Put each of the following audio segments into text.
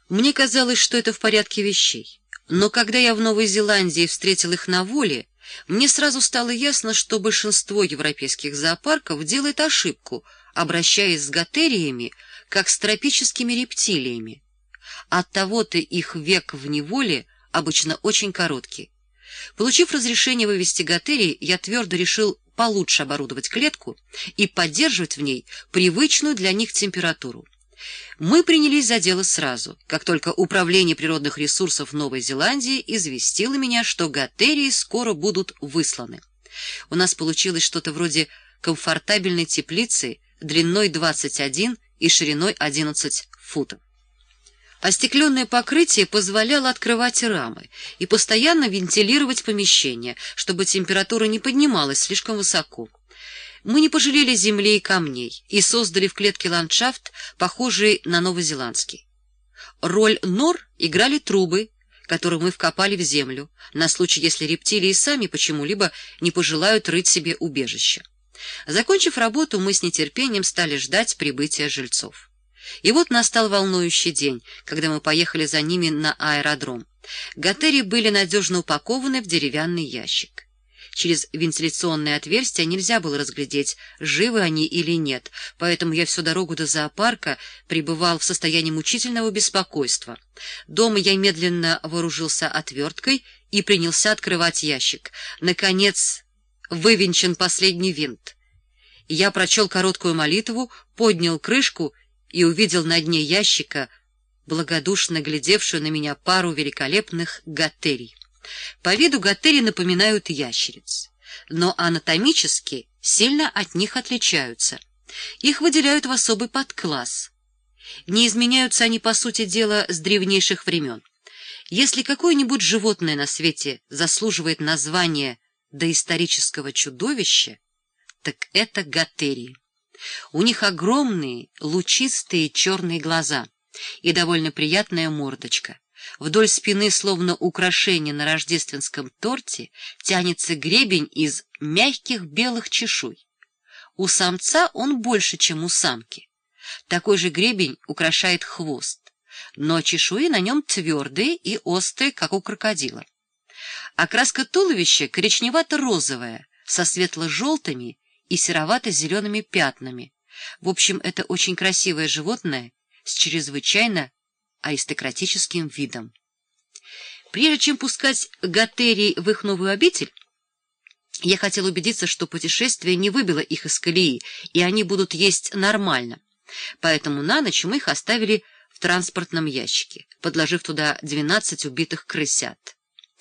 Мне казалось, что это в порядке вещей. Но когда я в Новой Зеландии встретил их на воле, мне сразу стало ясно, что большинство европейских зоопарков делает ошибку, обращаясь с готериями, как с тропическими рептилиями. Оттого-то их век в неволе обычно очень короткий. Получив разрешение вывести готерий, я твердо решил получше оборудовать клетку и поддерживать в ней привычную для них температуру. Мы принялись за дело сразу, как только Управление природных ресурсов Новой Зеландии известило меня, что готерии скоро будут высланы. У нас получилось что-то вроде комфортабельной теплицы длиной 21 и шириной 11 футов. Остекленное покрытие позволяло открывать рамы и постоянно вентилировать помещение, чтобы температура не поднималась слишком высоко. Мы не пожалели земли и камней и создали в клетке ландшафт, похожий на новозеландский. Роль нор играли трубы, которые мы вкопали в землю, на случай, если рептилии сами почему-либо не пожелают рыть себе убежище. Закончив работу, мы с нетерпением стали ждать прибытия жильцов. И вот настал волнующий день, когда мы поехали за ними на аэродром. Готерии были надежно упакованы в деревянный ящик. Через вентиляционное отверстие нельзя было разглядеть, живы они или нет, поэтому я всю дорогу до зоопарка пребывал в состоянии мучительного беспокойства. Дома я медленно вооружился отверткой и принялся открывать ящик. Наконец, вывинчен последний винт. Я прочел короткую молитву, поднял крышку и увидел на дне ящика благодушно глядевшую на меня пару великолепных готерий. По виду готерии напоминают ящериц, но анатомически сильно от них отличаются. Их выделяют в особый подкласс. Не изменяются они, по сути дела, с древнейших времен. Если какое-нибудь животное на свете заслуживает названия доисторического чудовища, так это готерии. У них огромные, лучистые черные глаза и довольно приятная мордочка. Вдоль спины, словно украшение на рождественском торте, тянется гребень из мягких белых чешуй. У самца он больше, чем у самки. Такой же гребень украшает хвост, но чешуи на нем твердые и острые, как у крокодила. Окраска туловища коричневато-розовая, со светло-желтыми и серовато-зелеными пятнами. В общем, это очень красивое животное с чрезвычайно аристократическим видом. Прежде чем пускать готерий в их новую обитель, я хотел убедиться, что путешествие не выбило их из колеи, и они будут есть нормально. Поэтому на ночь мы их оставили в транспортном ящике, подложив туда 12 убитых крысят.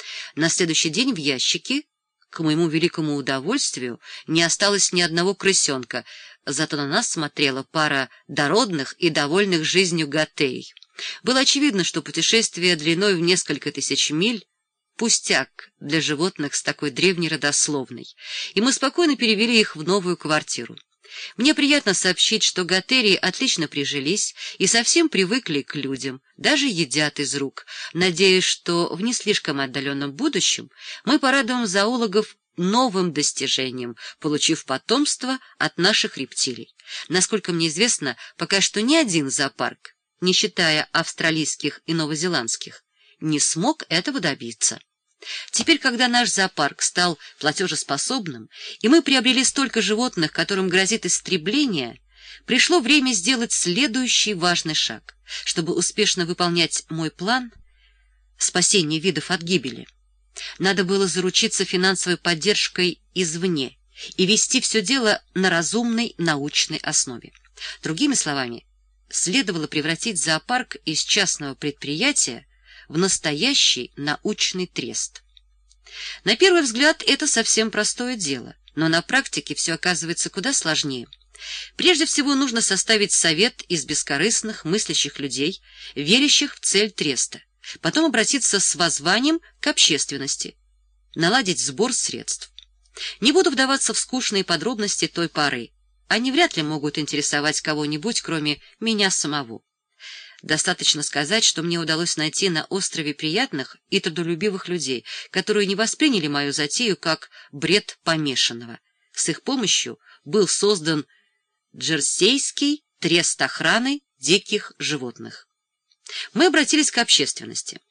На следующий день в ящике, к моему великому удовольствию, не осталось ни одного крысенка, зато на нас смотрела пара дородных и довольных жизнью готерий. Было очевидно, что путешествие длиной в несколько тысяч миль — пустяк для животных с такой древней родословной, и мы спокойно перевели их в новую квартиру. Мне приятно сообщить, что готерии отлично прижились и совсем привыкли к людям, даже едят из рук, надеясь, что в не слишком отдаленном будущем мы порадуем зоологов новым достижением, получив потомство от наших рептилий. Насколько мне известно, пока что ни один зоопарк, не считая австралийских и новозеландских, не смог этого добиться. Теперь, когда наш зоопарк стал платежеспособным, и мы приобрели столько животных, которым грозит истребление, пришло время сделать следующий важный шаг, чтобы успешно выполнять мой план спасения видов от гибели. Надо было заручиться финансовой поддержкой извне и вести все дело на разумной научной основе. Другими словами, следовало превратить зоопарк из частного предприятия в настоящий научный трест. На первый взгляд это совсем простое дело, но на практике все оказывается куда сложнее. Прежде всего нужно составить совет из бескорыстных, мыслящих людей, верящих в цель треста, потом обратиться с воззванием к общественности, наладить сбор средств. Не буду вдаваться в скучные подробности той поры. Они вряд ли могут интересовать кого-нибудь, кроме меня самого. Достаточно сказать, что мне удалось найти на острове приятных и трудолюбивых людей, которые не восприняли мою затею как бред помешанного. С их помощью был создан Джерсейский трест охраны диких животных. Мы обратились к общественности.